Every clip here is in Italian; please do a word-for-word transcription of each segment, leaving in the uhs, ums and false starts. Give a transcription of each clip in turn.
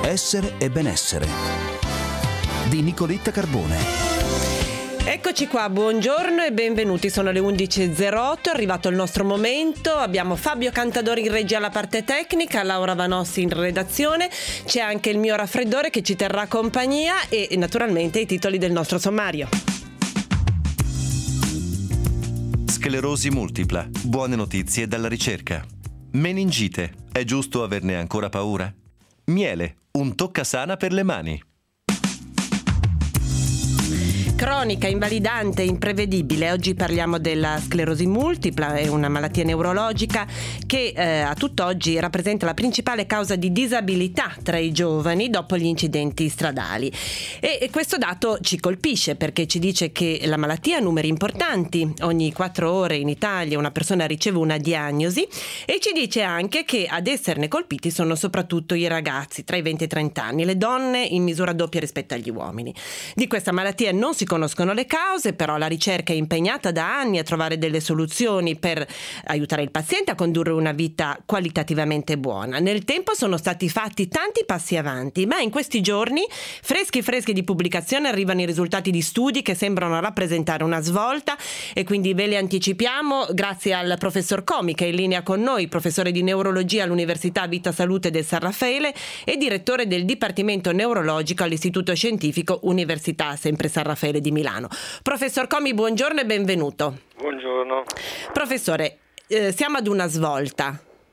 Essere e benessere di Nicoletta Carbone. Eccoci qua, buongiorno e benvenuti, sono le undici e zero otto, è arrivato il nostro momento, abbiamo Fabio Cantadori in regia alla parte tecnica, Laura Vanossi in redazione, c'è anche il mio raffreddore che ci terrà compagnia e naturalmente i titoli del nostro sommario. Sclerosi multipla, buone notizie dalla ricerca. Meningite, è giusto averne ancora paura? Miele, un toccasana per le mani. Cronica, invalidante, imprevedibile. Oggi parliamo della sclerosi multipla, è una malattia neurologica che eh, a tutt'oggi rappresenta la principale causa di disabilità tra i giovani dopo gli incidenti stradali. E, e questo dato ci colpisce perché ci dice che la malattia ha numeri importanti. Ogni quattro ore in Italia una persona riceve una diagnosi e ci dice anche che ad esserne colpiti sono soprattutto i ragazzi tra i venti e i trenta anni, le donne in misura doppia rispetto agli uomini. Di questa malattia non si conoscono le cause, però la ricerca è impegnata da anni a trovare delle soluzioni per aiutare il paziente a condurre una vita qualitativamente buona. Nel tempo sono stati fatti tanti passi avanti, ma in questi giorni, freschi freschi di pubblicazione, arrivano i risultati di studi che sembrano rappresentare una svolta e quindi ve li anticipiamo grazie al professor Comi che è in linea con noi, professore di neurologia all'Università Vita Salute del San Raffaele e direttore del Dipartimento Neurologico all'Istituto Scientifico Università sempre San Raffaele di Milano. Professor Comi, buongiorno e benvenuto. Buongiorno. Professore, eh, siamo ad una svolta.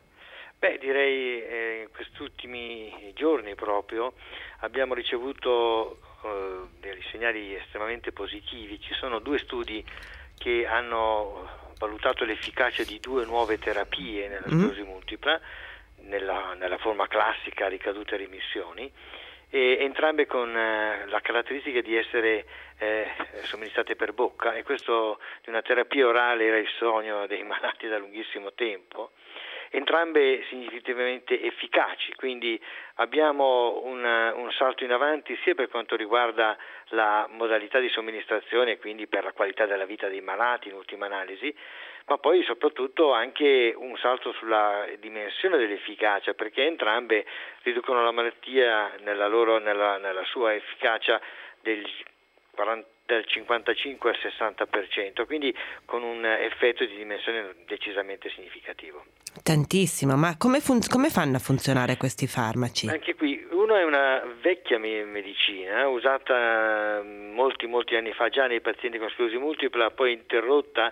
Beh, direi eh, in questi ultimi giorni proprio abbiamo ricevuto eh, dei segnali estremamente positivi. Ci sono due studi che hanno valutato l'efficacia di due nuove terapie nella sclerosi mm. multipla, nella, nella forma classica ricadute e rimissioni, e entrambe con eh, la caratteristica di essere eh, somministrate per bocca, e questo di una terapia orale era il sogno dei malati da lunghissimo tempo. Entrambe significativamente efficaci, quindi abbiamo un, un salto in avanti sia per quanto riguarda la modalità di somministrazione e quindi per la qualità della vita dei malati in ultima analisi, ma poi soprattutto anche un salto sulla dimensione dell'efficacia, perché entrambe riducono la malattia nella, loro, nella, nella sua efficacia del quaranta dal cinquantacinque al sessanta per cento, quindi con un effetto di dimensione decisamente significativo. Tantissimo, ma come, fun- come fanno a funzionare questi farmaci? Anche qui, uno è una vecchia medicina usata molti molti anni fa già nei pazienti con sclerosi multipla, poi interrotta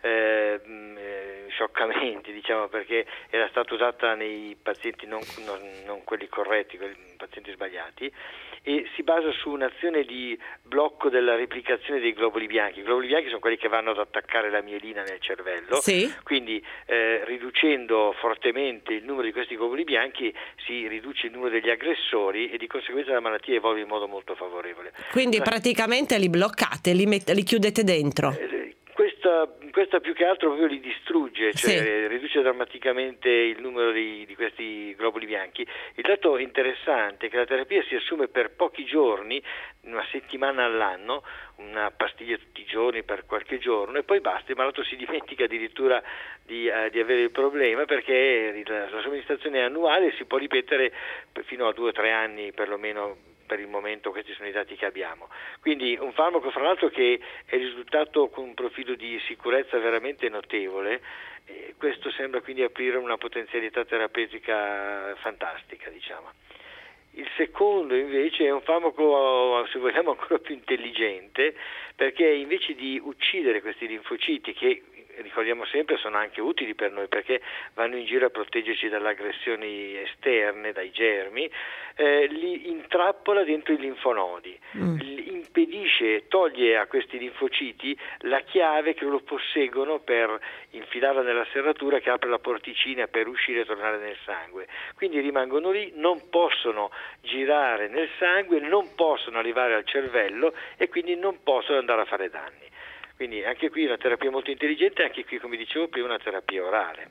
eh, scioccamente, diciamo, perché era stata usata nei pazienti non, non, non quelli corretti, quelli pazienti sbagliati, e si basa su un'azione di blocco della replicazione dei globuli bianchi. I globuli bianchi sono quelli che vanno ad attaccare la mielina nel cervello, sì. Quindi eh, riducendo fortemente il numero di questi globuli bianchi si riduce il numero degli aggressori e di conseguenza la malattia evolve in modo molto favorevole. Quindi la... praticamente li bloccate, li, met- li chiudete dentro? Eh, Questa, questa più che altro proprio li distrugge, cioè sì. riduce drammaticamente il numero di, di questi globuli bianchi. Il dato interessante è che la terapia si assume per pochi giorni, una settimana all'anno, una pastiglia tutti i giorni per qualche giorno e poi basta, il malato si dimentica addirittura di, eh, di avere il problema, perché la, la somministrazione è annuale e si può ripetere fino a due o tre anni perlomeno. Per il momento questi sono i dati che abbiamo. Quindi un farmaco fra l'altro che è risultato con un profilo di sicurezza veramente notevole, e questo sembra quindi aprire una potenzialità terapeutica fantastica, diciamo. Il secondo invece è un farmaco, se vogliamo, ancora più intelligente, perché invece di uccidere questi linfociti, che ricordiamo sempre sono anche utili per noi perché vanno in giro a proteggerci dalle aggressioni esterne, dai germi, eh, li intrappola dentro i linfonodi, mm. impedisce, toglie a questi linfociti la chiave che lo posseggono per infilarla nella serratura che apre la porticina per uscire e tornare nel sangue. Quindi rimangono lì, non possono girare nel sangue, non possono arrivare al cervello e quindi non possono andare a fare danni. Quindi anche qui una terapia molto intelligente, anche qui, come dicevo prima, una terapia orale.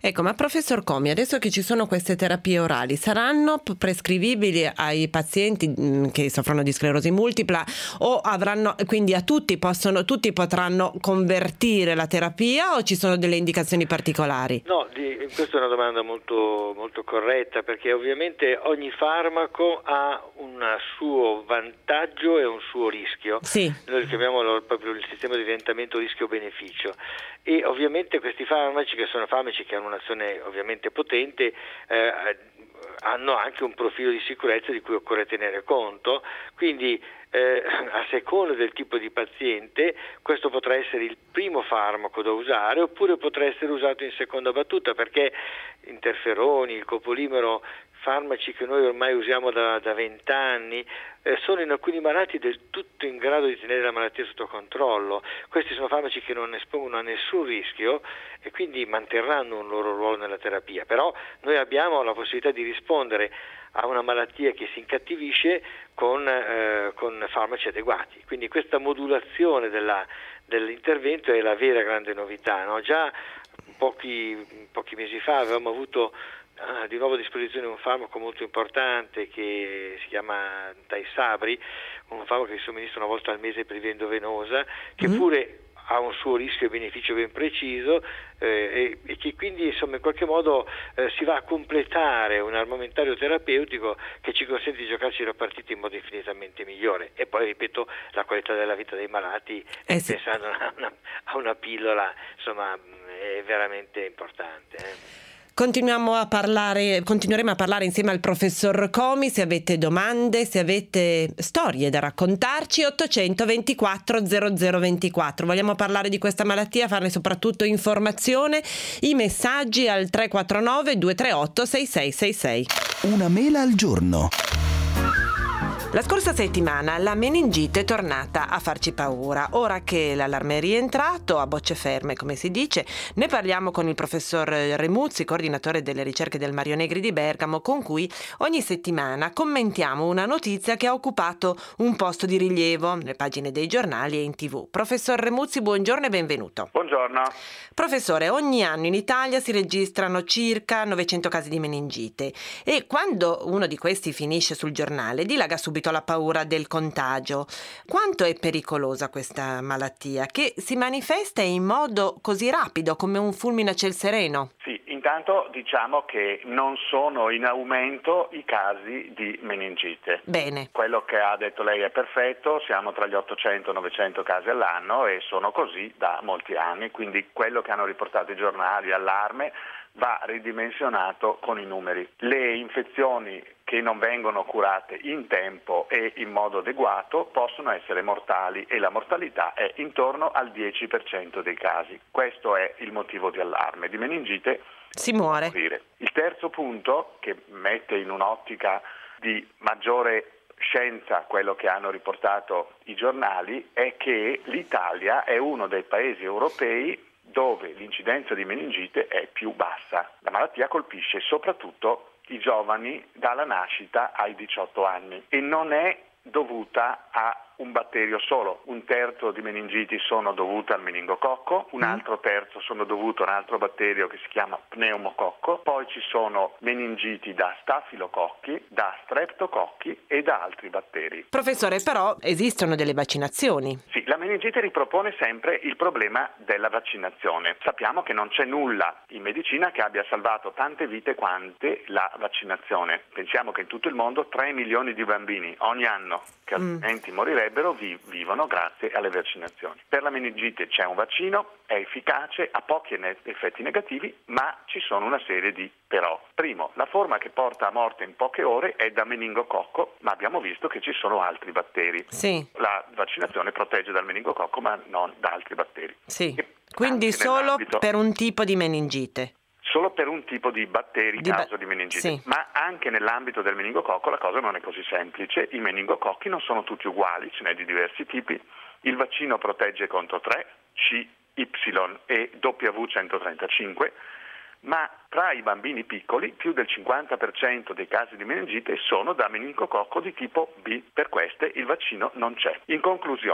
Ecco, ma professor Comi, adesso che ci sono queste terapie orali, saranno prescrivibili ai pazienti mh, che soffrono di sclerosi multipla o avranno, quindi a tutti possono, tutti potranno convertire la terapia o ci sono delle indicazioni particolari? No, di, questa è una domanda molto, molto corretta, perché ovviamente ogni farmaco ha un suo vantaggio e un suo rischio. Sì. Noi chiamiamo proprio il sistema di orientamento rischio-beneficio, e ovviamente questi farmaci, che sono farmaci che hanno un'azione ovviamente potente, eh, hanno anche un profilo di sicurezza di cui occorre tenere conto, quindi eh, a seconda del tipo di paziente questo potrà essere il primo farmaco da usare, oppure potrà essere usato in seconda battuta, perché interferoni, il copolimero, farmaci che noi ormai usiamo da vent'anni, eh, sono in alcuni malati del tutto in grado di tenere la malattia sotto controllo. Questi sono farmaci che non espongono a nessun rischio e quindi manterranno un loro ruolo nella terapia, però noi abbiamo la possibilità di rispondere a una malattia che si incattivisce con, eh, con farmaci adeguati. Quindi questa modulazione della, dell'intervento è la vera grande novità, no? Già pochi, pochi mesi fa avevamo avuto Ah, di nuovo a disposizione un farmaco molto importante che si chiama Tysabri, un farmaco che si somministra una volta al mese per via endovenosa, che mm. pure ha un suo rischio e beneficio ben preciso, eh, e, e che quindi insomma in qualche modo eh, si va a completare un armamentario terapeutico che ci consente di giocarci la partita in modo infinitamente migliore. E poi ripeto, la qualità della vita dei malati, eh sì. pensando a una, a una pillola, insomma è veramente importante. Eh. Continuiamo a parlare, continueremo a parlare insieme al professor Comi. Se avete domande, se avete storie da raccontarci, ottocento ventiquattro zero zero ventiquattro. Vogliamo parlare di questa malattia, farne soprattutto informazione. I messaggi al tre quattro nove due tre otto sei sei sei sei. Una mela al giorno. La scorsa settimana la meningite è tornata a farci paura. Ora che l'allarme è rientrato a bocce ferme, come si dice, ne parliamo con il professor Remuzzi, coordinatore delle ricerche del Mario Negri di Bergamo, con cui ogni settimana commentiamo una notizia che ha occupato un posto di rilievo nelle pagine dei giornali e in tv. Professor Remuzzi, buongiorno e benvenuto. Buongiorno. Professore, ogni anno in Italia si registrano circa novecento casi di meningite e quando uno di questi finisce sul giornale dilaga subito la paura del contagio. Quanto è pericolosa questa malattia che si manifesta in modo così rapido come un fulmine a ciel sereno? Sì, intanto diciamo che non sono in aumento i casi di meningite. Bene. Quello che ha detto lei è perfetto, siamo tra gli ottocento novecento casi all'anno e sono così da molti anni, quindi quello che hanno riportato i giornali, allarme, va ridimensionato con i numeri. Le infezioni che non vengono curate in tempo e in modo adeguato possono essere mortali e la mortalità è intorno al dieci per cento dei casi. Questo è il motivo di allarme. Di meningite si muore. Il terzo punto, che mette in un'ottica di maggiore scienza quello che hanno riportato i giornali, è che l'Italia è uno dei paesi europei dove l'incidenza di meningite è più bassa. La malattia colpisce soprattutto i giovani dalla nascita ai diciotto anni e non è dovuta a un batterio solo. Un terzo di meningiti sono dovute al meningococco, un altro terzo sono dovute a un altro batterio che si chiama pneumococco, poi ci sono meningiti da stafilococchi, da streptococchi e da altri batteri. Professore, però esistono delle vaccinazioni? Sì, la meningite ripropone sempre il problema della vaccinazione. Sappiamo che non c'è nulla in medicina che abbia salvato tante vite quante la vaccinazione. Pensiamo che in tutto il mondo tre milioni di bambini ogni anno che altrimenti mm. morirebbero vi- vivono grazie alle vaccinazioni. Per la meningite c'è un vaccino, è efficace, ha pochi ne- effetti negativi, ma ci sono una serie di però. Primo, la forma che porta a morte in poche ore è da meningococco, ma abbiamo visto che ci sono altri batteri. Sì. La vaccinazione protegge dal meningococco, ma non da altri batteri. Sì. E quindi solo per un tipo di meningite. Solo per un tipo di batteri di causa ba- di meningite, sì. Ma anche nell'ambito del meningococco la cosa non è così semplice. I meningococchi non sono tutti uguali, ce n'è di diversi tipi. Il vaccino protegge contro tre, C, Y e W centotrentacinque, ma tra i bambini piccoli più del cinquanta per cento dei casi di meningite sono da meningococco di tipo B. Per queste il vaccino non c'è. In conclusione,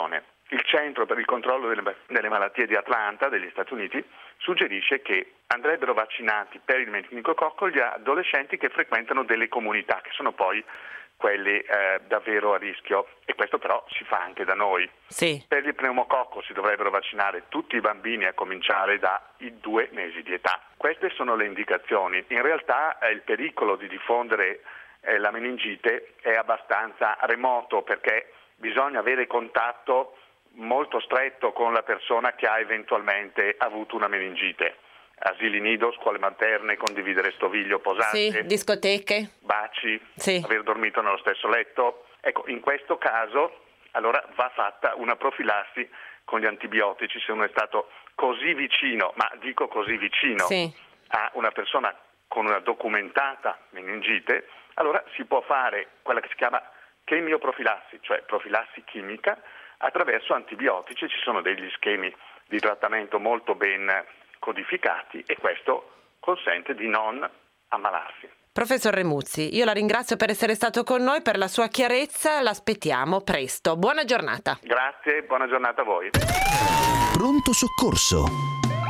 il Centro per il controllo delle, delle malattie di Atlanta, degli Stati Uniti, suggerisce che andrebbero vaccinati per il meningococco gli adolescenti che frequentano delle comunità, che sono poi quelli eh, davvero a rischio, e questo però si fa anche da noi. Sì. Per il pneumococco si dovrebbero vaccinare tutti i bambini a cominciare dai due mesi di età. Queste sono le indicazioni. In realtà eh, il pericolo di diffondere eh, la meningite è abbastanza remoto, perché bisogna avere contatto molto stretto con la persona che ha eventualmente avuto una meningite. Asili nido, scuole materne, condividere stoviglio, posate, sì, discoteche, baci, sì. aver dormito nello stesso letto. Ecco, in questo caso allora va fatta una profilassi con gli antibiotici se uno è stato così vicino, ma dico così vicino, sì. a una persona con una documentata meningite, allora si può fare quella che si chiama chemioprofilassi, cioè profilassi chimica attraverso antibiotici. Ci sono degli schemi di trattamento molto ben codificati e questo consente di non ammalarsi. Professor Remuzzi, io la ringrazio per essere stato con noi, per la sua chiarezza, l'aspettiamo presto. Buona giornata. Grazie, buona giornata a voi. Pronto soccorso.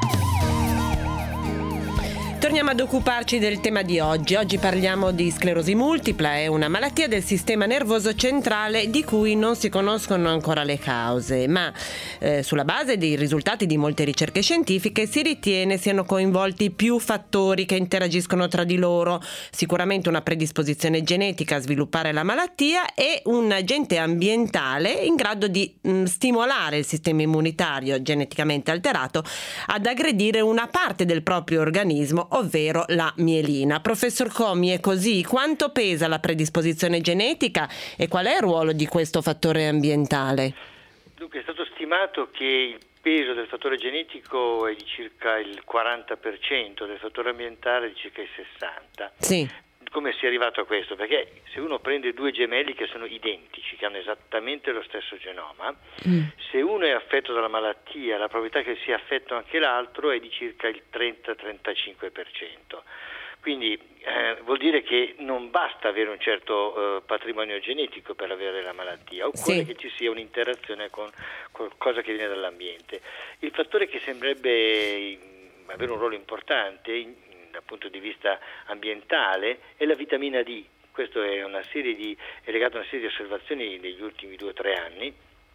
Torniamo ad occuparci del tema di oggi. Oggi parliamo di sclerosi multipla, è una malattia del sistema nervoso centrale di cui non si conoscono ancora le cause, ma eh, sulla base dei risultati di molte ricerche scientifiche si ritiene siano coinvolti più fattori che interagiscono tra di loro, sicuramente una predisposizione genetica a sviluppare la malattia e un agente ambientale in grado di mh, stimolare il sistema immunitario geneticamente alterato ad aggredire una parte del proprio organismo, ovvero la mielina. Professor Comi, è così? Quanto pesa la predisposizione genetica e qual è il ruolo di questo fattore ambientale? Dunque, è stato stimato che il peso del fattore genetico è di circa il quaranta per cento, del fattore ambientale di circa il sessanta per cento. Sì. Come si è arrivato a questo? Perché se uno prende due gemelli che sono identici, che hanno esattamente lo stesso genoma, mm. se uno è affetto dalla malattia, la probabilità che sia affetto anche l'altro è di circa il trenta trentacinque per cento. Quindi eh, vuol dire che non basta avere un certo eh, patrimonio genetico per avere la malattia, occorre sì. che ci sia un'interazione con qualcosa che viene dall'ambiente. Il fattore che sembrerebbe avere un ruolo importante in, dal punto di vista ambientale è la vitamina D. Questo è una serie di è legato a una serie di osservazioni negli ultimi due o tre anni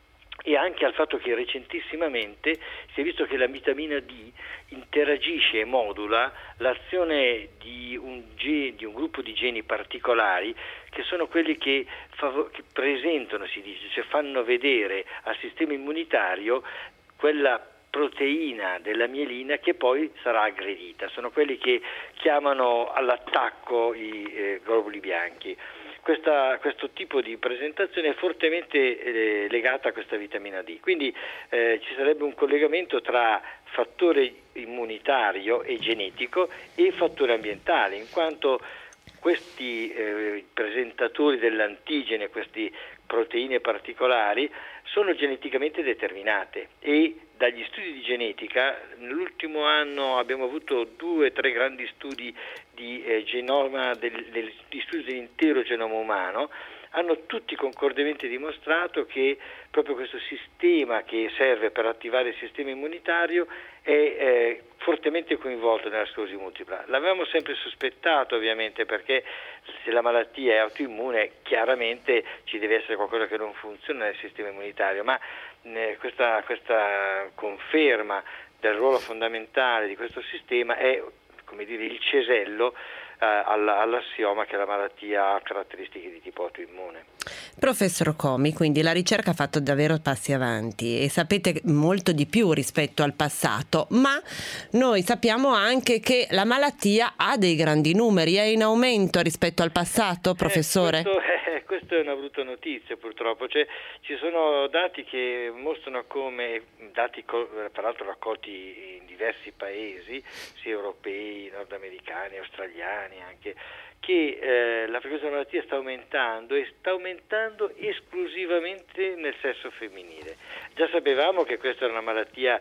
e anche al fatto che recentissimamente si è visto che la vitamina D interagisce e modula l'azione di un, ge, di un gruppo di geni particolari che sono quelli che, fav- che presentano, si dice, cioè fanno vedere al sistema immunitario quella proteina della mielina che poi sarà aggredita. Sono quelli che chiamano all'attacco i eh, globuli bianchi. Questa, questo tipo di presentazione è fortemente eh, legata a questa vitamina D, quindi eh, ci sarebbe un collegamento tra fattore immunitario e genetico e fattore ambientale, in quanto questi eh, presentatori dell'antigene, queste proteine particolari, sono geneticamente determinate e dagli studi di genetica nell'ultimo anno abbiamo avuto due o tre grandi studi di eh, genoma del, del, di studi dell'intero genoma umano, hanno tutti concordemente dimostrato che proprio questo sistema che serve per attivare il sistema immunitario è eh, fortemente coinvolto nella sclerosi multipla. L'avevamo sempre sospettato ovviamente, perché se la malattia è autoimmune chiaramente ci deve essere qualcosa che non funziona nel sistema immunitario, ma eh, questa, questa conferma del ruolo fondamentale di questo sistema è, come dire, il cesello eh, all'assioma che la malattia ha caratteristiche di tipo autoimmune. Professor Comi, quindi la ricerca ha fatto davvero passi avanti e sapete molto di più rispetto al passato, ma noi sappiamo anche che la malattia ha dei grandi numeri, è in aumento rispetto al passato, professore? Eh, questo, eh, questo è una brutta notizia purtroppo, cioè, ci sono dati che mostrano come, dati peraltro raccolti in diversi paesi, sia europei, nordamericani, australiani anche, che eh, la frequenza della malattia sta aumentando e sta aumentando esclusivamente nel sesso femminile. Già sapevamo che questa era una malattia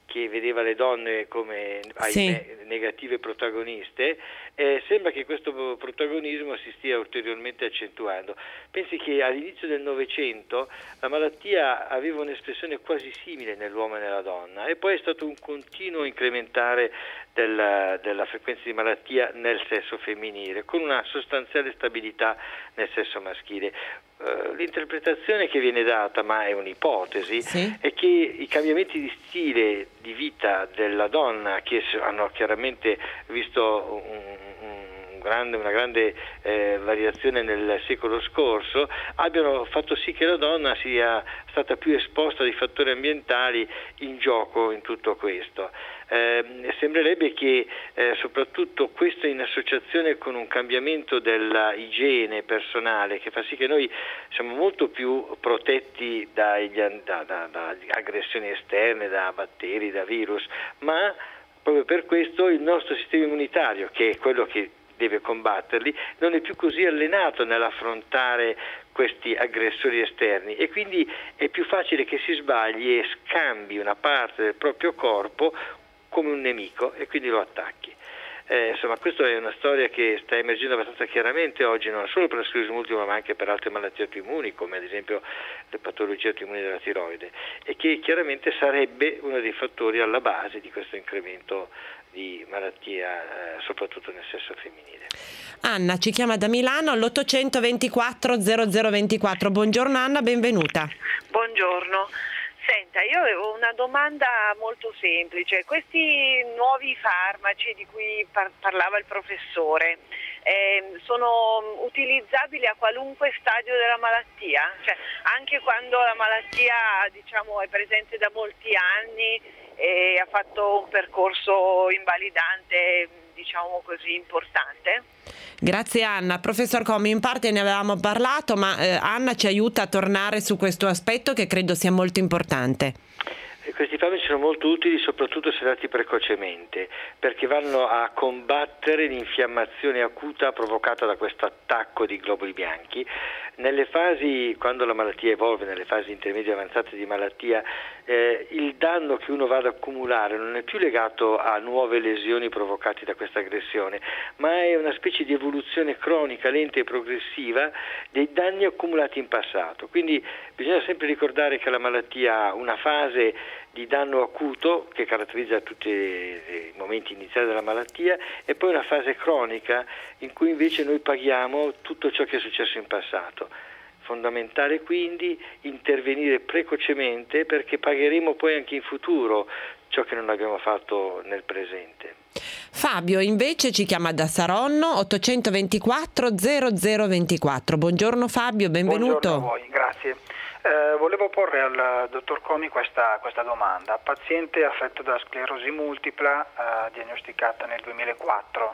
che vedeva le donne come sì. ahimè, negative protagoniste, eh, sembra che questo protagonismo si stia ulteriormente accentuando. Pensi che all'inizio del Novecento la malattia aveva un'espressione quasi simile nell'uomo e nella donna, e poi è stato un continuo incrementare della, della frequenza di malattia nel sesso femminile, con una sostanziale stabilità nel sesso maschile. Uh, l'interpretazione che viene data, ma è un'ipotesi, sì. è che i cambiamenti di stile di vita della donna, che hanno chiaramente visto un, un grande, una grande eh, variazione nel secolo scorso, abbiano fatto sì che la donna sia stata più esposta ai fattori ambientali in gioco in tutto questo. Eh, sembrerebbe che eh, soprattutto questo in associazione con un cambiamento della igiene personale, che fa sì che noi siamo molto più protetti dagli, da, da, da aggressioni esterne, da batteri, da virus, ma proprio per questo il nostro sistema immunitario, che è quello che deve combatterli, non è più così allenato nell'affrontare questi aggressori esterni, e quindi è più facile che si sbagli e scambi una parte del proprio corpo come un nemico e quindi lo attacchi. Eh, insomma, questa è una storia che sta emergendo abbastanza chiaramente oggi, non solo per la sclerosi multipla ma anche per altre malattie autoimmuni, come ad esempio le patologie autoimmuni della tiroide, e che chiaramente sarebbe uno dei fattori alla base di questo incremento di malattia, eh, soprattutto nel sesso femminile. Anna ci chiama da Milano all'ottocento ventiquattro zero zero ventiquattro. Buongiorno Anna, benvenuta. Buongiorno. Senta, io avevo una domanda molto semplice. Questi nuovi farmaci di cui par- parlava il professore eh, sono utilizzabili a qualunque stadio della malattia? Cioè, anche quando la malattia, diciamo, è presente da molti anni e ha fatto un percorso invalidante, diciamo così, importante? Grazie Anna. Professor Comi, in parte ne avevamo parlato, ma eh, Anna ci aiuta a tornare su questo aspetto che credo sia molto importante. Questi farmaci sono molto utili soprattutto se dati precocemente, perché vanno a combattere l'infiammazione acuta provocata da questo attacco di globuli bianchi. Nelle fasi, quando la malattia evolve, nelle fasi intermedie avanzate di malattia, eh, il danno che uno va ad accumulare non è più legato a nuove lesioni provocate da questa aggressione, ma è una specie di evoluzione cronica, lenta e progressiva dei danni accumulati in passato. Quindi bisogna sempre ricordare che la malattia ha una fase di danno acuto che caratterizza tutti i momenti iniziali della malattia, e poi una fase cronica in cui invece noi paghiamo tutto ciò che è successo in passato. Fondamentale quindi intervenire precocemente, perché pagheremo poi anche in futuro ciò che non abbiamo fatto nel presente. Fabio invece ci chiama da Saronno, ottocento ventiquattro zero zero ventiquattro. Buongiorno Fabio, benvenuto. Buongiorno a voi, grazie. Eh, volevo porre al dottor Comi questa, questa domanda. Paziente affetto da sclerosi multipla, eh, diagnosticata nel duemilaquattro.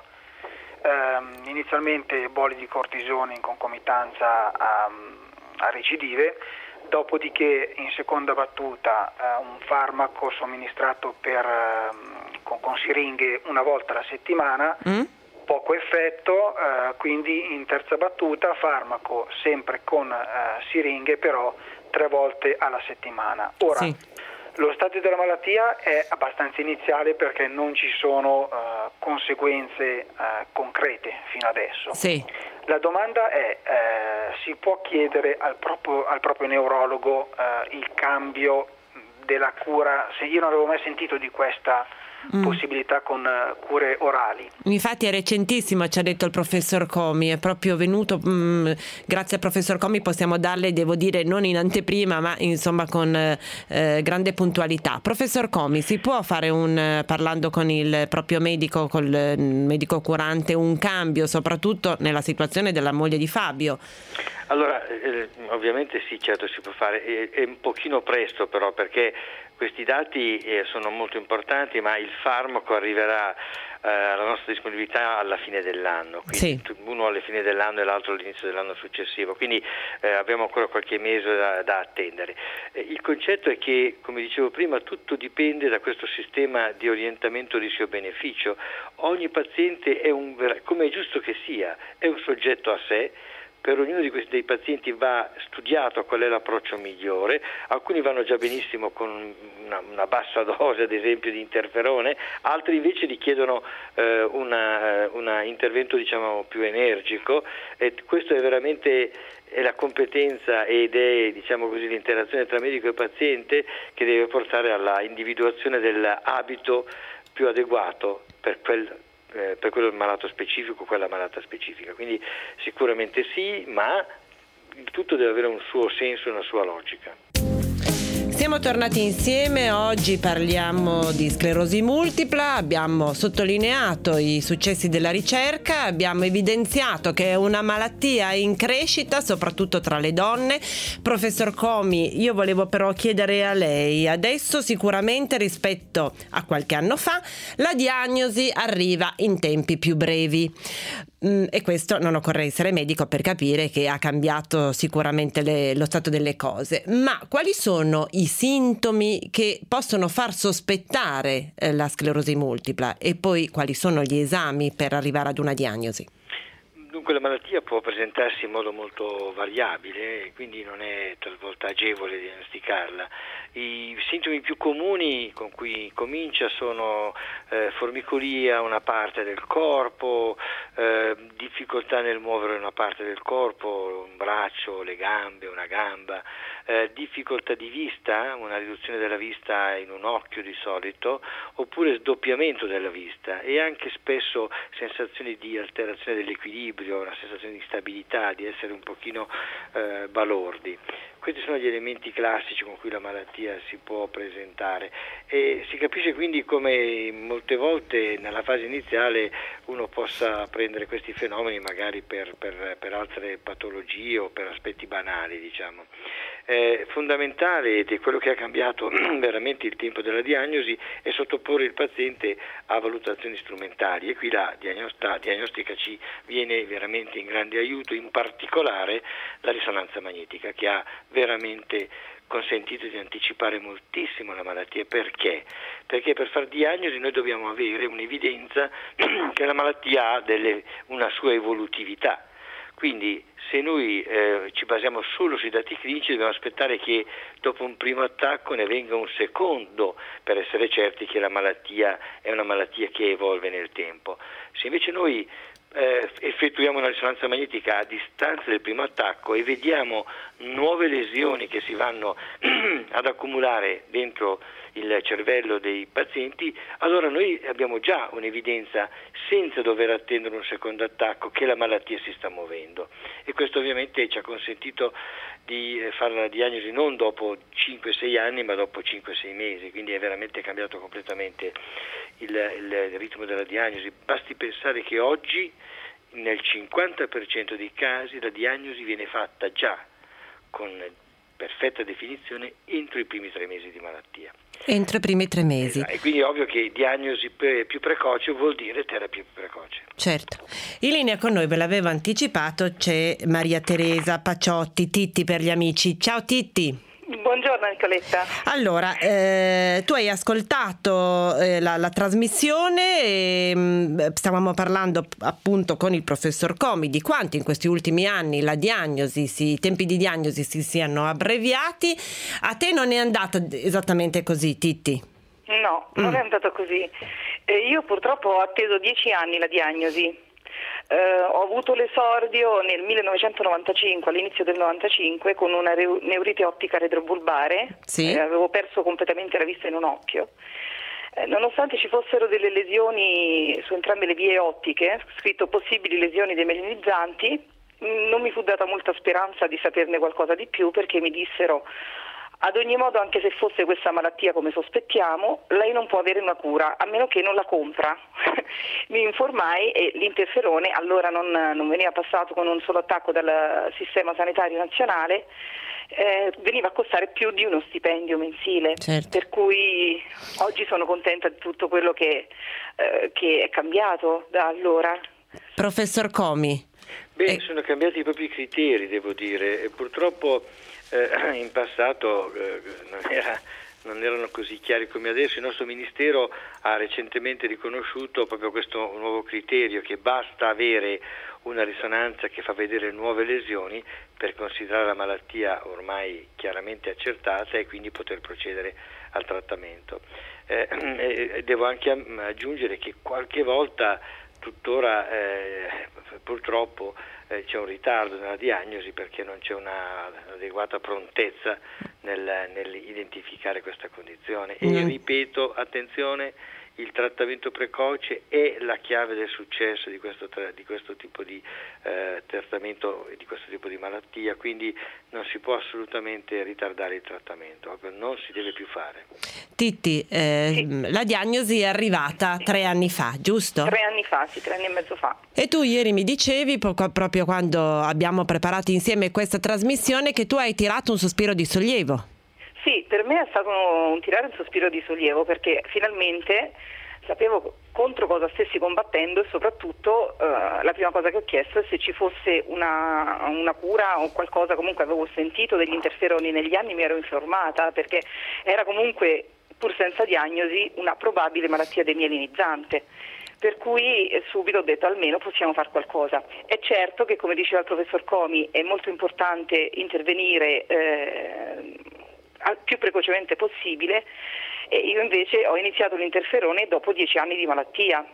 Eh, inizialmente boli di cortisone in concomitanza a, a recidive, dopodiché in seconda battuta eh, un farmaco somministrato per, eh, con, con siringhe una volta alla settimana, mm? poco effetto, eh, quindi in terza battuta farmaco sempre con eh, siringhe però tre volte alla settimana. Ora, sì. Lo stadio della malattia è abbastanza iniziale perché non ci sono uh, conseguenze uh, concrete fino adesso. Sì. La domanda è, eh, si può chiedere al proprio, al proprio neurologo uh, il cambio della cura? Se io non avevo mai sentito di questa Mm. possibilità con uh, cure orali. Infatti è recentissimo, ci ha detto il professor Comi, è proprio venuto, mh, grazie al professor Comi possiamo darle, devo dire, non in anteprima ma insomma con eh, grande puntualità. Professor Comi, si può fare un, parlando con il proprio medico, col medico curante, un cambio soprattutto nella situazione della moglie di Fabio? Allora, eh, ovviamente sì, certo si può fare, è, è un pochino presto però, perché questi dati eh, sono molto importanti, ma il farmaco arriverà eh, alla nostra disponibilità alla fine dell'anno, quindi sì. uno alla fine dell'anno e l'altro all'inizio dell'anno successivo, quindi eh, abbiamo ancora qualche mese da, da attendere. Eh, il concetto è che, come dicevo prima, tutto dipende da questo sistema di orientamento rischio-beneficio. Ogni paziente è un, come è giusto che sia, è un soggetto a sé, per ognuno di questi dei pazienti va studiato qual è l'approccio migliore. Alcuni vanno già benissimo con una, una bassa dose, ad esempio, di interferone, altri invece richiedono eh, un intervento diciamo più energico, e questo è veramente è la competenza ed è diciamo così l'interazione tra medico e paziente che deve portare alla individuazione dell'abito più adeguato per quel eh, per quello malato specifico, quella malata specifica. Quindi sicuramente sì, ma il tutto deve avere un suo senso e una sua logica. Siamo tornati insieme, oggi parliamo di sclerosi multipla, abbiamo sottolineato i successi della ricerca, abbiamo evidenziato che è una malattia in crescita, soprattutto tra le donne. Professor Comi, io volevo però chiedere a lei, adesso sicuramente rispetto a qualche anno fa la diagnosi arriva in tempi più brevi. E questo non occorre essere medico per capire che ha cambiato sicuramente le, lo stato delle cose. Ma quali sono i sintomi che possono far sospettare eh, la sclerosi multipla, e poi quali sono gli esami per arrivare ad una diagnosi? Dunque la malattia può presentarsi in modo molto variabile e quindi non è talvolta agevole diagnosticarla. I sintomi più comuni con cui comincia sono eh, formicolia una parte del corpo, eh, difficoltà nel muovere una parte del corpo, un braccio, le gambe, una gamba, eh, difficoltà di vista, una riduzione della vista in un occhio di solito, oppure sdoppiamento della vista, e anche spesso sensazioni di alterazione dell'equilibrio, una sensazione di instabilità, di essere un pochino eh, balordi. Questi sono gli elementi classici con cui la malattia si può presentare, e si capisce quindi come molte volte nella fase iniziale uno possa prendere questi fenomeni magari per, per, per altre patologie o per aspetti banali, diciamo. È fondamentale, ed è quello che ha cambiato veramente il tempo della diagnosi, è sottoporre il paziente a valutazioni strumentali, e qui la diagnostica, diagnostica ci viene veramente in grande aiuto, in particolare la risonanza magnetica, che ha veramente consentito di anticipare moltissimo la malattia. Perché? Perché per far diagnosi noi dobbiamo avere un'evidenza che la malattia ha delle, una sua evolutività. Quindi se noi eh, ci basiamo solo sui dati clinici, dobbiamo aspettare che dopo un primo attacco ne venga un secondo per essere certi che la malattia è una malattia che evolve nel tempo. Se invece noi eh, effettuiamo una risonanza magnetica a distanza del primo attacco e vediamo nuove lesioni che si vanno ad accumulare dentro il cervello dei pazienti, allora noi abbiamo già un'evidenza, senza dover attendere un secondo attacco, che la malattia si sta muovendo, e questo ovviamente ci ha consentito di fare la diagnosi non dopo cinque sei anni ma dopo cinque sei mesi, quindi è veramente cambiato completamente il, il ritmo della diagnosi. Basti pensare che oggi nel cinquanta per cento dei casi la diagnosi viene fatta già con perfetta definizione entro i primi tre mesi di malattia. Entro i primi tre mesi. Esatto. E quindi è ovvio che diagnosi più precoce vuol dire terapia più precoce. Certo. In linea con noi, ve l'avevo anticipato, c'è Maria Teresa Paciotti, Titti per gli amici. Ciao Titti. Buongiorno Nicoletta. Allora, eh, tu hai ascoltato eh, la, la trasmissione e mh, stavamo parlando appunto con il professor Comi di quanto in questi ultimi anni la diagnosi, si, i tempi di diagnosi si siano abbreviati. A te non è andata esattamente così, Titti? No, non mm. è andata così. Eh, io purtroppo ho atteso dieci anni la diagnosi. Eh, ho avuto l'esordio nel millenovecentonovantacinque, all'inizio del novantacinque, con una re- neurite ottica retrobulbare. Sì. Eh, avevo perso completamente la vista in un occhio. Eh, nonostante ci fossero delle lesioni su entrambe le vie ottiche, scritto possibili lesioni demyelinizzanti, mh, non mi fu data molta speranza di saperne qualcosa di più, perché mi dissero: ad ogni modo, anche se fosse questa malattia come sospettiamo, lei non può avere una cura, a meno che non la compra. Mi informai e l'interferone allora non, non veniva passato con un solo attacco dal sistema sanitario nazionale, eh, veniva a costare più di uno stipendio mensile. Certo. Per cui oggi sono contenta di tutto quello che, eh, che è cambiato da allora. Professor Comi. Beh, eh. sono cambiati i propri criteri, devo dire, e purtroppo Eh, in passato eh, non, era, non erano così chiari come adesso. Il nostro Ministero ha recentemente riconosciuto proprio questo nuovo criterio, che basta avere una risonanza che fa vedere nuove lesioni per considerare la malattia ormai chiaramente accertata e quindi poter procedere al trattamento. Eh, eh, devo anche aggiungere che qualche volta tuttora eh, purtroppo eh, c'è un ritardo nella diagnosi perché non c'è una adeguata prontezza nel, nell'identificare questa condizione e mm. ripeto, attenzione, il trattamento precoce è la chiave del successo di questo, tra, di questo tipo di eh, trattamento e di questo tipo di malattia, quindi non si può assolutamente ritardare il trattamento, non si deve più fare. Titti, eh, sì. la diagnosi è arrivata tre anni fa, giusto? Tre anni fa, sì, tre anni e mezzo fa. E tu ieri mi dicevi, proprio quando abbiamo preparato insieme questa trasmissione, che tu hai tirato un sospiro di sollievo. Sì, per me è stato un tirare un sospiro di sollievo perché finalmente sapevo contro cosa stessi combattendo e soprattutto eh, la prima cosa che ho chiesto è se ci fosse una, una cura o qualcosa. Comunque avevo sentito degli interferoni negli anni, mi ero informata perché era comunque, pur senza diagnosi, una probabile malattia demyelinizzante. Per cui subito ho detto almeno possiamo fare qualcosa. È certo che, come diceva il professor Comi, è molto importante intervenire eh, al più precocemente possibile e io invece ho iniziato l'interferone dopo dieci anni di malattia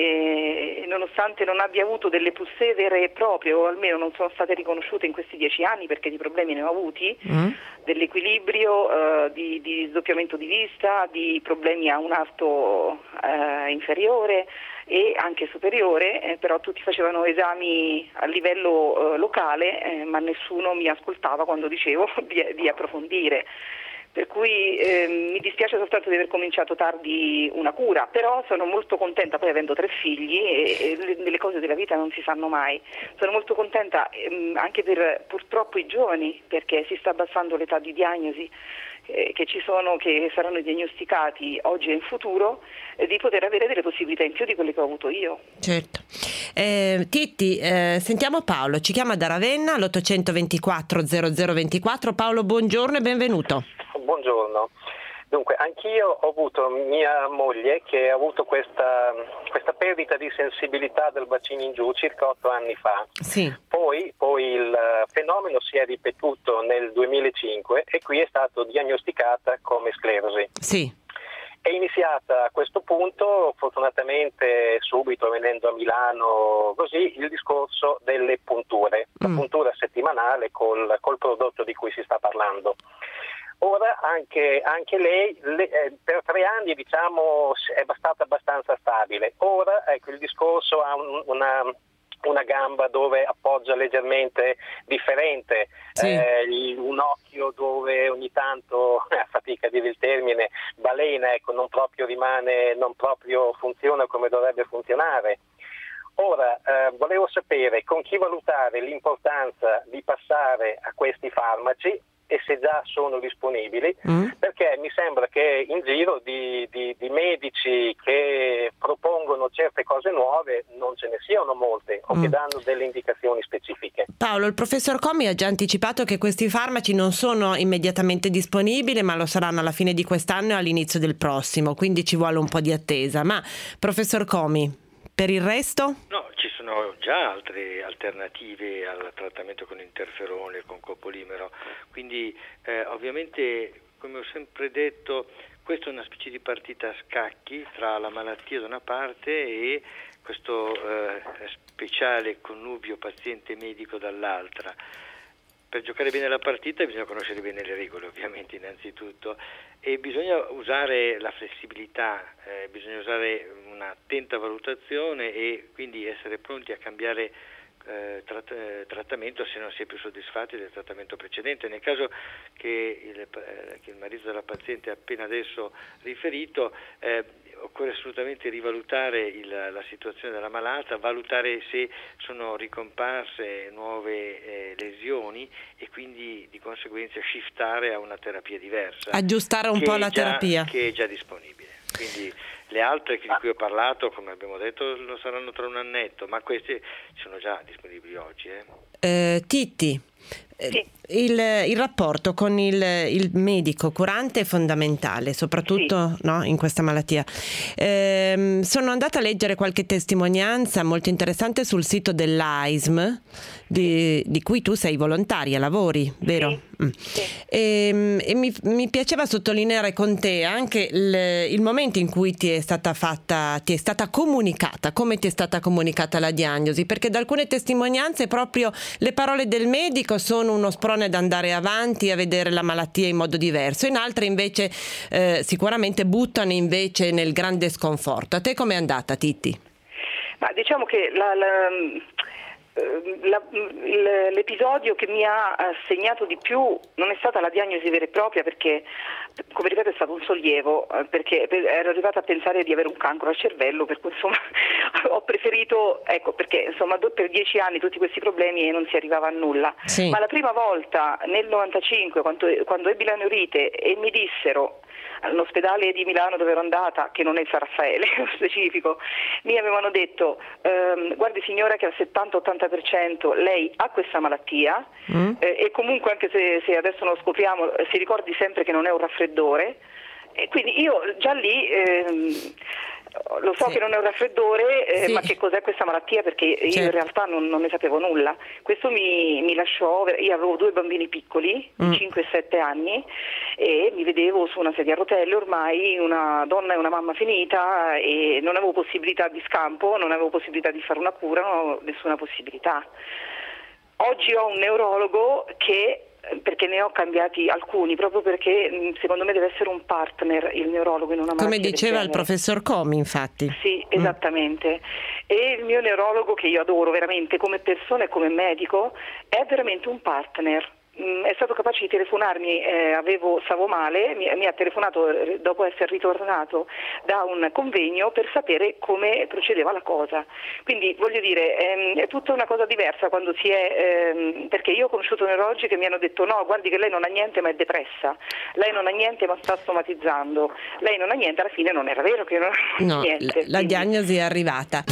e nonostante non abbia avuto delle poussée vere e proprie o almeno non sono state riconosciute in questi dieci anni perché di problemi ne ho avuti, mm. dell'equilibrio, eh, di, di sdoppiamento di vista, di problemi a un arto eh, inferiore e anche superiore, eh, però tutti facevano esami a livello eh, locale eh, ma nessuno mi ascoltava quando dicevo di, di approfondire. Per cui eh, mi dispiace soltanto di aver cominciato tardi una cura, però sono molto contenta, poi avendo tre figli e, e le, le cose della vita non si sanno mai, sono molto contenta ehm, anche per purtroppo i giovani perché si sta abbassando l'età di diagnosi eh, che ci sono, che saranno diagnosticati oggi e in futuro, eh, di poter avere delle possibilità in più di quelle che ho avuto io. Certo. Eh, Titti, eh, sentiamo Paolo, ci chiama da Ravenna all'ottocentoventiquattro zero zero ventiquattro. Paolo, buongiorno e benvenuto. Buongiorno. Dunque, anch'io ho avuto mia moglie che ha avuto questa, questa perdita di sensibilità del bacino in giù circa otto anni fa. Sì. Poi, poi il fenomeno si è ripetuto nel duemilacinque e qui è stato diagnosticata come sclerosi. Sì. È iniziata a questo punto, fortunatamente subito venendo a Milano, così il discorso delle punture, la mm. puntura settimanale col, col prodotto di cui si sta parlando. Ora anche, anche lei le, eh, per tre anni diciamo è stata abbastanza stabile. Ora ecco il discorso ha un, una, una gamba dove appoggia leggermente differente, sì. eh, un occhio dove ogni tanto, a fatica a dire il termine, balena, ecco, non proprio rimane, non proprio funziona come dovrebbe funzionare. Ora eh, volevo sapere con chi valutare l'importanza di passare a questi farmaci e se già sono disponibili, mm. perché mi sembra che in giro di, di, di medici che propongono certe cose nuove non ce ne siano molte o mm. che danno delle indicazioni specifiche. Paolo, il professor Comi ha già anticipato che questi farmaci non sono immediatamente disponibili, ma lo saranno alla fine di quest'anno e all'inizio del prossimo, quindi ci vuole un po' di attesa. Ma professor Comi, per il resto? No, ci sono già altre alternative al trattamento con interferone, con copolimero, quindi eh, ovviamente, come ho sempre detto, questa è una specie di partita a scacchi tra la malattia da una parte e questo eh, speciale connubio paziente-medico dall'altra. Per giocare bene la partita bisogna conoscere bene le regole, ovviamente, innanzitutto, e bisogna usare la flessibilità, eh, bisogna usare un'attenta valutazione e quindi essere pronti a cambiare eh, tratt- eh, trattamento se non si è più soddisfatti del trattamento precedente. Nel caso che il, eh, che il marito della paziente ha appena adesso riferito, eh, occorre assolutamente rivalutare il, la situazione della malata, valutare se sono ricomparse nuove eh, lesioni e quindi di conseguenza shiftare a una terapia diversa. Aggiustare un po' la già, terapia. Che è già disponibile. Quindi le altre di cui ho parlato, come abbiamo detto, lo saranno tra un annetto, ma queste sono già disponibili oggi. Eh. Eh, Titti, Sì. il, il rapporto con il, il medico curante è fondamentale, soprattutto Sì. no, in questa malattia. Eh, sono andata a leggere qualche testimonianza molto interessante sul sito dell'A I S M, di, di cui tu sei volontaria, lavori, vero? Sì. Mm. Sì. E, e mi, mi piaceva sottolineare con te anche il, il momento in cui ti è stata fatta, ti è stata comunicata, come ti è stata comunicata la diagnosi, perché da alcune testimonianze proprio le parole del medico sono uno sprone ad andare avanti, a vedere la malattia in modo diverso, in altre invece eh, sicuramente buttano invece nel grande sconforto. A te com'è andata, Titti? Ma diciamo che la, la, la, l'episodio che mi ha segnato di più non è stata la diagnosi vera e propria, perché, come ripeto, è stato un sollievo, perché ero arrivata a pensare di avere un cancro al cervello, per cui insomma ho preferito, ecco, perché insomma per dieci anni tutti questi problemi e non si arrivava a nulla. Sì. Ma la prima volta nel novantacinque, quando, quando ebbi la neurite e mi dissero all'ospedale di Milano dove ero andata, che non è San Raffaele nello specifico, mi avevano detto ehm, guardi signora che al settanta ottanta per cento lei ha questa malattia mm. eh, e comunque anche se, se adesso non lo scopriamo si ricordi sempre che non è un raffreddore, e quindi io già lì ehm, lo so sì. che non è un raffreddore, eh, sì. ma che cos'è questa malattia, perché io certo. in realtà non, non ne sapevo nulla. Questo mi, mi lasciò, io avevo due bambini piccoli, mm. cinque e sette anni, e mi vedevo su una sedia a rotelle ormai, una donna e una mamma finita, e non avevo possibilità di scampo, non avevo possibilità di fare una cura, non avevo nessuna possibilità. Oggi ho un neurologo che, perché ne ho cambiati alcuni, proprio perché secondo me deve essere un partner il neurologo in una malattia. Come diceva il professor Comi, infatti. Sì, esattamente. Mm. E il mio neurologo, che io adoro veramente come persona e come medico, è veramente un partner. È stato capace di telefonarmi, eh, avevo, stavo male, mi, mi ha telefonato dopo essere ritornato da un convegno per sapere come procedeva la cosa. Quindi voglio dire, ehm, è tutta una cosa diversa quando si è, ehm, perché io ho conosciuto neurologi che mi hanno detto no, guardi che lei non ha niente ma è depressa, lei non ha niente ma sta somatizzando, lei non ha niente, alla fine non era vero che non ha no, niente. La, la diagnosi è arrivata.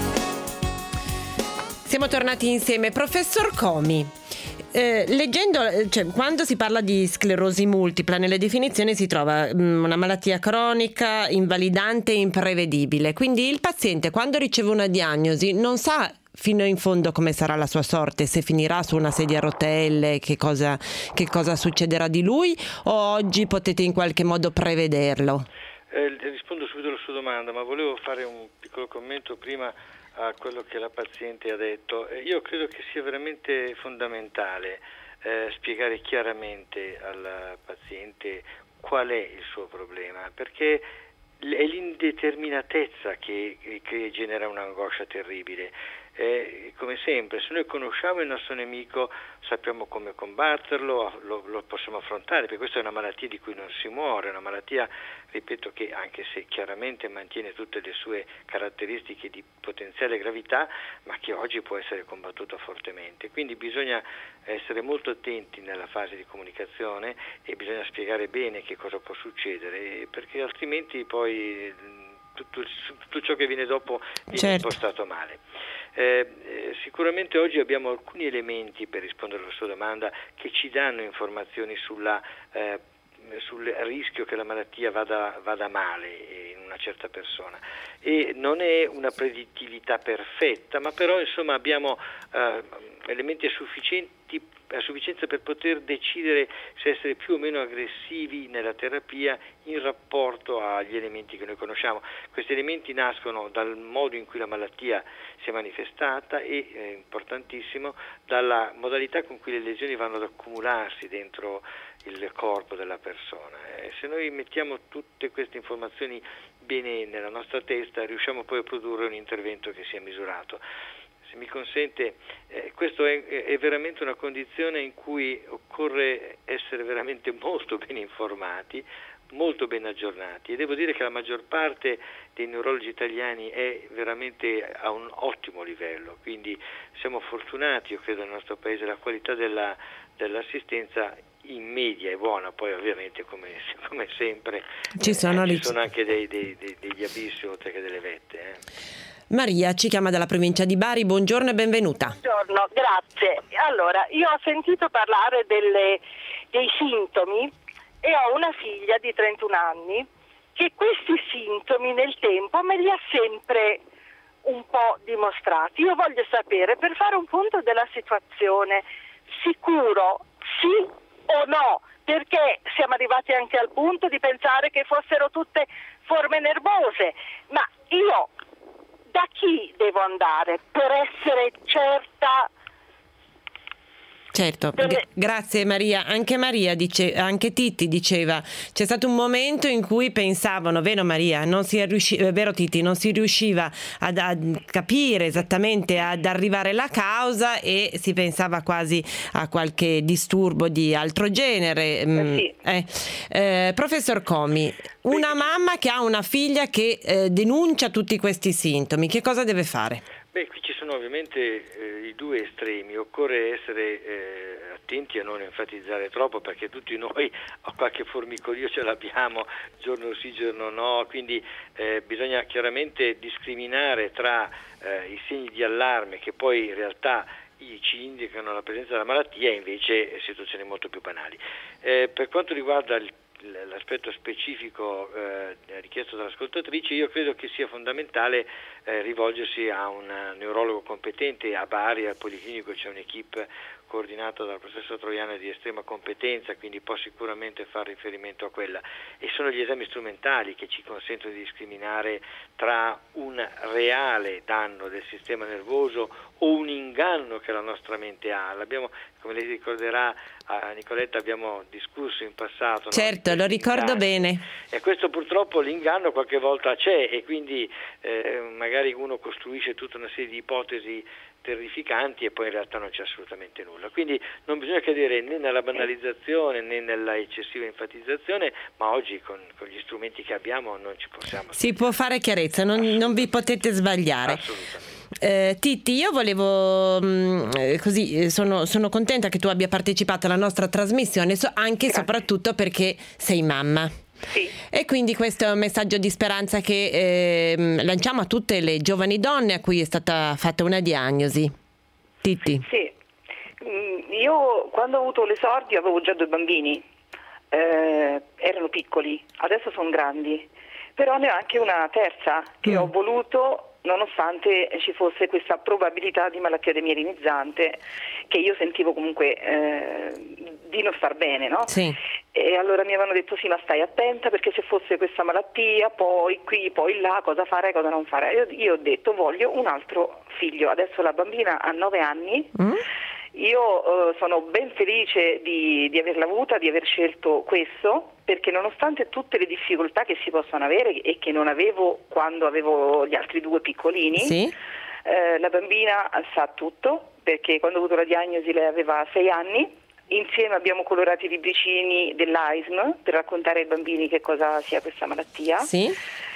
Siamo tornati insieme. Professor Comi, Eh, leggendo, cioè, quando si parla di sclerosi multipla, nelle definizioni si trova mh, una malattia cronica, invalidante e imprevedibile. Quindi il paziente, quando riceve una diagnosi, non sa fino in fondo come sarà la sua sorte, se finirà su una sedia a rotelle, che cosa, che cosa succederà di lui, o oggi potete in qualche modo prevederlo? Eh, rispondo subito alla sua domanda, ma volevo fare un piccolo commento prima a quello che la paziente ha detto. Io credo che sia veramente fondamentale eh, spiegare chiaramente al paziente qual è il suo problema, perché è l'indeterminatezza che, che genera un'angoscia terribile. Eh, come sempre, se noi conosciamo il nostro nemico sappiamo come combatterlo, lo, lo possiamo affrontare, perché questa è una malattia di cui non si muore, è una malattia, ripeto, che anche se chiaramente mantiene tutte le sue caratteristiche di potenziale gravità, ma che oggi può essere combattuta fortemente. Quindi bisogna essere molto attenti nella fase di comunicazione e bisogna spiegare bene che cosa può succedere, perché altrimenti poi tutto, tutto ciò che viene dopo viene certo. impostato male. Eh, eh, sicuramente oggi abbiamo alcuni elementi per rispondere alla sua domanda che ci danno informazioni sulla, eh, sul rischio che la malattia vada, vada male in una certa persona, e non è una predittività perfetta, ma però insomma abbiamo eh, elementi sufficienti a sufficienza per poter decidere se essere più o meno aggressivi nella terapia in rapporto agli elementi che noi conosciamo. Questi elementi nascono dal modo in cui la malattia si è manifestata e, è importantissimo, dalla modalità con cui le lesioni vanno ad accumularsi dentro il corpo della persona. E se noi mettiamo tutte queste informazioni bene nella nostra testa, riusciamo poi a produrre un intervento che sia misurato. Se mi consente, eh, questo è, è veramente una condizione in cui occorre essere veramente molto ben informati, molto ben aggiornati, e devo dire che la maggior parte dei neurologi italiani è veramente a un ottimo livello, quindi siamo fortunati, io credo nel nostro paese, la qualità della, dell'assistenza in media è buona, poi ovviamente come, come sempre ci sono, eh, ci ci sono anche dei, dei, dei, degli abissi oltre che delle vette. Eh. Maria ci chiama dalla provincia di Bari, buongiorno e benvenuta. Buongiorno, grazie. Allora, io ho sentito parlare delle, dei sintomi e ho una figlia di trentuno anni che questi sintomi nel tempo me li ha sempre un po' dimostrati. Io voglio sapere, per fare un punto della situazione, sicuro sì o no? Perché siamo arrivati anche al punto di pensare che fossero tutte forme nervose, ma io da chi devo andare per essere certa? Certo, G- grazie Maria. Anche Maria dice, anche Titti diceva, c'è stato un momento in cui pensavano, vero Maria, non si è riusci- vero Titti, non si riusciva ad, a capire esattamente, ad arrivare alla causa e si pensava quasi a qualche disturbo di altro genere. Eh sì. eh. Eh, professor Comi, una mamma che ha una figlia che eh, denuncia tutti questi sintomi, che cosa deve fare? Beh, qui ci sono ovviamente eh, i due estremi, occorre essere eh, attenti a non enfatizzare troppo perché tutti noi a qualche formicolio ce l'abbiamo, giorno sì, giorno no, quindi eh, bisogna chiaramente discriminare tra eh, i segni di allarme che poi in realtà ci indicano la presenza della malattia e invece situazioni molto più banali. Eh, per quanto riguarda il l'aspetto specifico eh, richiesto dall'ascoltatrice, io credo che sia fondamentale eh, rivolgersi a un neurologo competente. A Bari al Policlinico c'è un'equipe coordinata dal professor Troiano di estrema competenza, quindi può sicuramente fare riferimento a quella, e sono gli esami strumentali che ci consentono di discriminare tra un reale danno del sistema nervoso o un inganno che la nostra mente ha. L'abbiamo, come lei ricorderà, a Nicoletta abbiamo discusso in passato. Certo, no? lo ricordo inganni. bene. E questo purtroppo l'inganno qualche volta c'è e quindi eh, magari uno costruisce tutta una serie di ipotesi terrificanti e poi in realtà non c'è assolutamente nulla. Quindi non bisogna cadere né nella banalizzazione né nella eccessiva enfatizzazione, ma oggi con, con gli strumenti che abbiamo non ci possiamo. Si può fare chiarezza, non, non vi potete sbagliare. Assolutamente. Eh, Titti, io volevo mh, così sono, sono contenta che tu abbia partecipato alla nostra trasmissione, so, anche e soprattutto perché sei mamma. Sì. E quindi questo è un messaggio di speranza che eh, lanciamo a tutte le giovani donne a cui è stata fatta una diagnosi. Titti. Sì, io quando ho avuto l'esordio avevo già due bambini, eh, erano piccoli, adesso sono grandi, però ne ho anche una terza che mm. ho voluto nonostante ci fosse questa probabilità di malattia demierinizzante che io sentivo comunque eh, di non star bene, no? Sì. E allora mi avevano detto sì, ma stai attenta perché se fosse questa malattia poi qui, poi là, cosa fare, cosa non fare. Io, io ho detto voglio un altro figlio, adesso la bambina ha nove anni. Mm. Io eh, sono ben felice di, di averla avuta, di aver scelto questo, perché nonostante tutte le difficoltà che si possono avere e che non avevo quando avevo gli altri due piccolini, sì. eh, la bambina sa tutto, perché quando ho avuto la diagnosi lei aveva sei anni, insieme abbiamo colorato i libricini dell'A I S M per raccontare ai bambini che cosa sia questa malattia. Sì.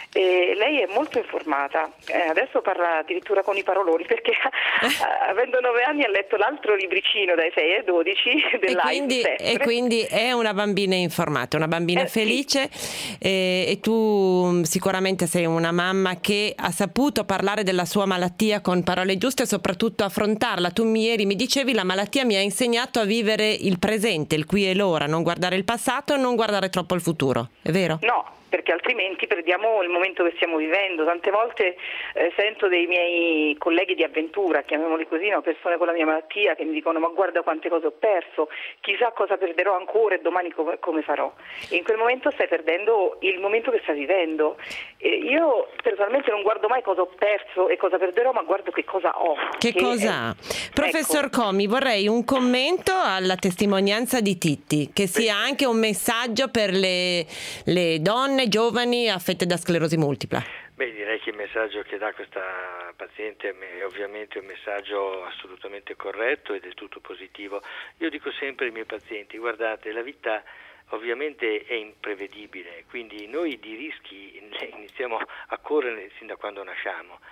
E lei è molto informata, eh, adesso parla addirittura con i paroloni perché avendo nove anni ha letto l'altro libricino dai sei ai dodici dell'A I S M. E quindi è una bambina informata, una bambina eh, felice sì. e, e tu sicuramente sei una mamma che ha saputo parlare della sua malattia con parole giuste e soprattutto affrontarla. Tu ieri mi dicevi la malattia mi ha insegnato a vivere il presente, il qui e l'ora, non guardare il passato e non guardare troppo il futuro, è vero? No, perché altrimenti perdiamo il momento che stiamo vivendo. Tante volte eh, sento dei miei colleghi di avventura, chiamiamoli così, no, persone con la mia malattia, che mi dicono ma guarda quante cose ho perso, chissà cosa perderò ancora e domani come, come farò. E in quel momento stai perdendo il momento che stai vivendo. E io personalmente non guardo mai cosa ho perso e cosa perderò, ma guardo che cosa ho. Che, che cosa ha? Professor ecco. Comi, vorrei un commento alla testimonianza di Titti, che sia anche un messaggio per le, le donne giovani affette da sclerosi multipla. Beh, direi che il messaggio che dà questa paziente è ovviamente un messaggio assolutamente corretto e del tutto positivo. Io dico sempre ai miei pazienti, guardate, la vita ovviamente è imprevedibile, quindi noi di rischi iniziamo a correre sin da quando nasciamo.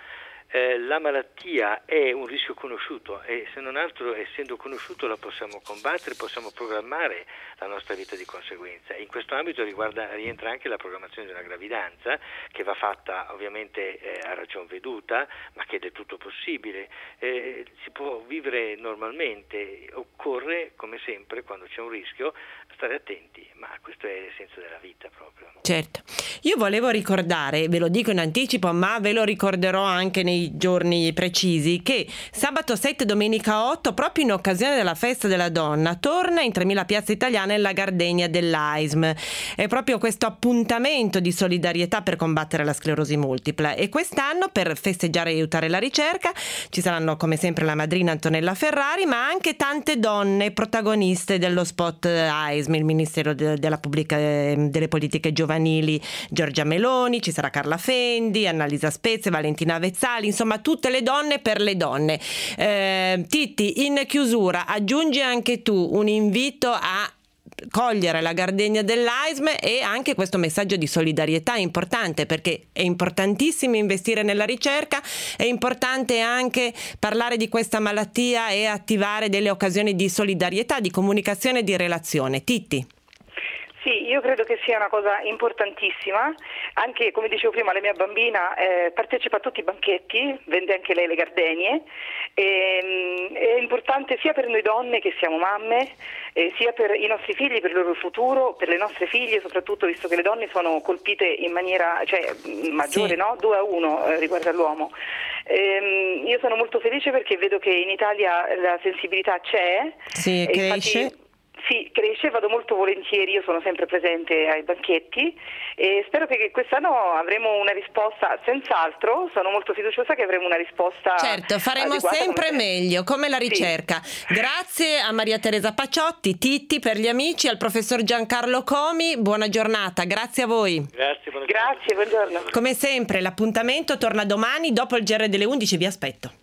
eh, la malattia è un rischio conosciuto e se non altro essendo conosciuto la possiamo combattere, possiamo programmare la nostra vita di conseguenza. In questo ambito riguarda, rientra anche la programmazione di una gravidanza che va fatta ovviamente eh, a ragion veduta, ma che è del tutto possibile. Eh, si può vivere normalmente, occorre come sempre quando c'è un rischio stare attenti, ma questo è l'essenza della vita proprio. Certo, io volevo ricordare, ve lo dico in anticipo, ma ve lo ricorderò anche nei giorni precisi, che sabato sette, domenica otto, proprio in occasione della festa della donna, torna in tremila piazze italiane la Gardenia dell'A I S M. È proprio questo appuntamento di solidarietà per combattere la sclerosi multipla, e quest'anno, per festeggiare e aiutare la ricerca, ci saranno come sempre la madrina Antonella Ferrari, ma anche tante donne protagoniste dello spot A I S M, il Ministero de- della Pubblica, eh, delle Politiche Giovanili Giorgia Meloni, ci sarà Carla Fendi, Annalisa Spezia, Valentina Avezzali, insomma tutte le donne per le donne. Eh, Titti, in chiusura aggiungi anche tu un invito a cogliere la Gardenia dell'A I S M e anche questo messaggio di solidarietà importante, perché è importantissimo investire nella ricerca, è importante anche parlare di questa malattia e attivare delle occasioni di solidarietà, di comunicazione e di relazione. Titti. Sì, io credo che sia una cosa importantissima, anche come dicevo prima la mia bambina eh, partecipa a tutti i banchetti, vende anche lei le gardenie, e, è importante sia per noi donne che siamo mamme, eh, sia per i nostri figli, per il loro futuro, per le nostre figlie soprattutto, visto che le donne sono colpite in maniera cioè, maggiore, sì. no? due a uno eh, riguardo all'uomo. Eh, io sono molto felice perché vedo che in Italia la sensibilità c'è. Sì, cresce. Infatti, sì, cresce, vado molto volentieri, io sono sempre presente ai banchetti e spero che quest'anno avremo una risposta, senz'altro, sono molto fiduciosa che avremo una risposta. Certo, faremo sempre come meglio, come la ricerca. Sì. Grazie a Maria Teresa Paciotti, Titti per gli amici, al professor Giancarlo Comi, buona giornata, grazie a voi. Grazie, buongiorno. Grazie, buongiorno. Come sempre l'appuntamento torna domani dopo il G R delle undici, vi aspetto.